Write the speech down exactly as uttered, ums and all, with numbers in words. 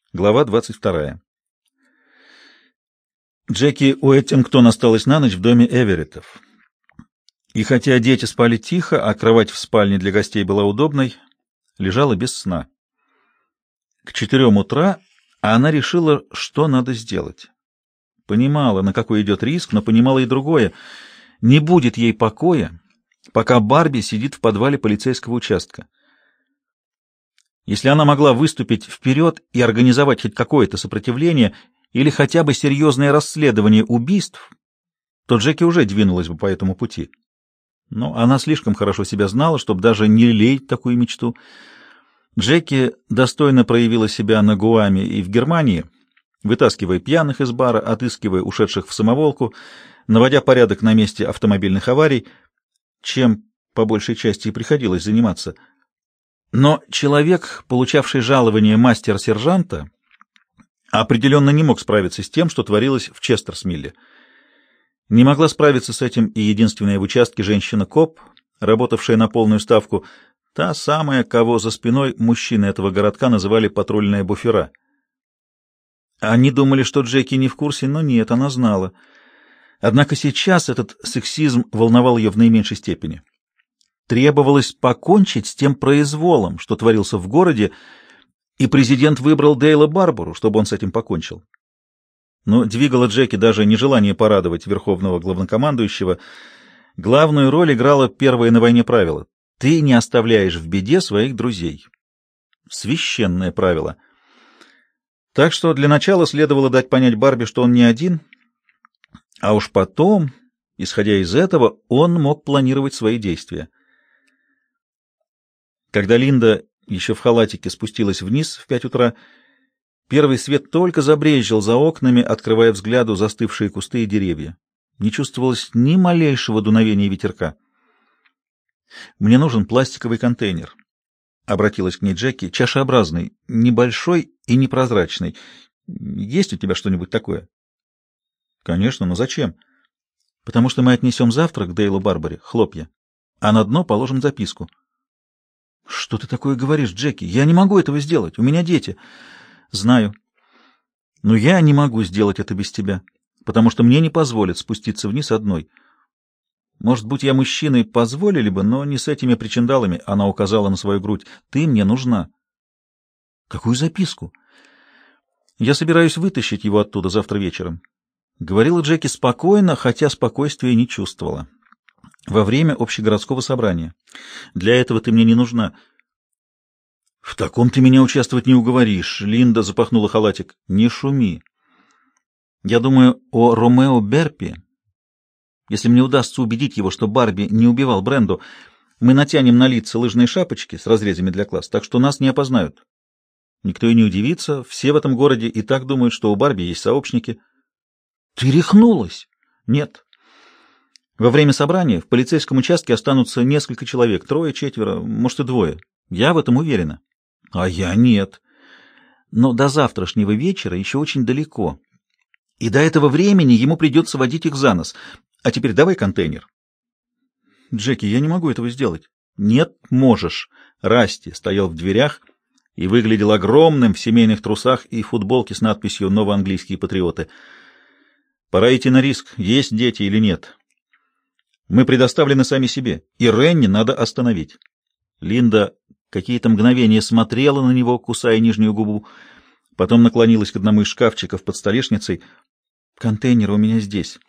Глава двадцать вторая. Джеки Уэттингтон осталась на ночь в доме Эвереттов. И хотя дети спали тихо, а кровать в спальне для гостей была удобной, лежала без сна. К четырем утра она решила, что надо сделать. Понимала, на какой идет риск, но понимала и другое. Не будет ей покоя, пока Барби сидит в подвале полицейского участка. Если она могла выступить вперед и организовать хоть какое-то сопротивление или хотя бы серьезное расследование убийств, то Джеки уже двинулась бы по этому пути. Но она слишком хорошо себя знала, чтобы даже не лелеять такую мечту. Джеки достойно проявила себя на Гуаме и в Германии, вытаскивая пьяных из бара, отыскивая ушедших в самоволку, наводя порядок на месте автомобильных аварий, чем по большей части и приходилось заниматься. Но человек, получавший жалование мастера-сержанта, определенно не мог справиться с тем, что творилось в Честерсмилле. Не могла справиться с этим и единственная в участке женщина-коп, работавшая на полную ставку, та самая, кого за спиной мужчины этого городка называли патрульная буфера. Они думали, что Джеки не в курсе, но нет, она знала. Однако сейчас этот сексизм волновал ее в наименьшей степени. Требовалось покончить с тем произволом, что творился в городе, и президент выбрал Дейла Барбару, чтобы он с этим покончил. Но двигало Джеки даже нежелание порадовать верховного главнокомандующего. Главную роль играло первое на войне правило: ты не оставляешь в беде своих друзей. Священное правило. Так что для начала следовало дать понять Барби, что он не один, а уж потом, исходя из этого, он мог планировать свои действия. Когда Линда еще в халатике спустилась вниз в пять утра, первый свет только забрезжил за окнами, открывая взгляду застывшие кусты и деревья. Не чувствовалось ни малейшего дуновения ветерка. «Мне нужен пластиковый контейнер», — обратилась к ней Джеки, — «чашеобразный, небольшой и непрозрачный. Есть у тебя что-нибудь такое?» «Конечно, но зачем?» «Потому что мы отнесем завтра к Дейлу Барбаре хлопья, а на дно положим записку». «Что ты такое говоришь, Джеки? Я не могу этого сделать. У меня дети». «Знаю. Но я не могу сделать это без тебя, потому что мне не позволят спуститься вниз одной. Может, будь я мужчиной, позволили бы, но не с этими причиндалами», — она указала на свою грудь. «Ты мне нужна». «Какую записку?» «Я собираюсь вытащить его оттуда завтра вечером», — говорила Джеки спокойно, хотя спокойствия не чувствовала. «Во время общегородского собрания. Для этого ты мне не нужна». «В таком ты меня участвовать не уговоришь», — Линда запахнула халатик. «Не шуми. Я думаю о Ромео Берпи. Если мне удастся убедить его, что Барби не убивал Бренду, мы натянем на лица лыжные шапочки с разрезами для глаз, так что нас не опознают. Никто и не удивится, все в этом городе и так думают, что у Барби есть сообщники». «Ты рехнулась?» «Нет. Во время собрания в полицейском участке останутся несколько человек, трое, четверо, может и двое. Я в этом уверена». «А я нет. Но до завтрашнего вечера еще очень далеко. И до этого времени ему придется водить их за нос. А теперь давай контейнер». «Джеки, я не могу этого сделать». «Нет, можешь». Расти стоял в дверях и выглядел огромным в семейных трусах и футболке с надписью «Новоанглийские патриоты». «Пора идти на риск, есть дети или нет. Мы предоставлены сами себе, и Ренни надо остановить». Линда какие-то мгновения смотрела на него, кусая нижнюю губу, потом наклонилась к одному из шкафчиков под столешницей. «Контейнер у меня здесь.